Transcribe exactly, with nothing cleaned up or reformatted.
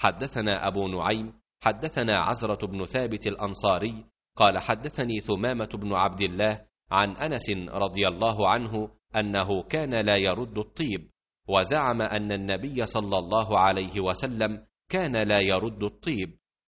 حدثنا أبو نعيم حدثنا عزرة بن ثابت الأنصاري قال حدثني ثمامة بن عبد الله عن أنس رضي الله عنه أنه كان لا يرد الطيب، وزعم أن النبي صلى الله عليه وسلم كان لا يرد الطيب،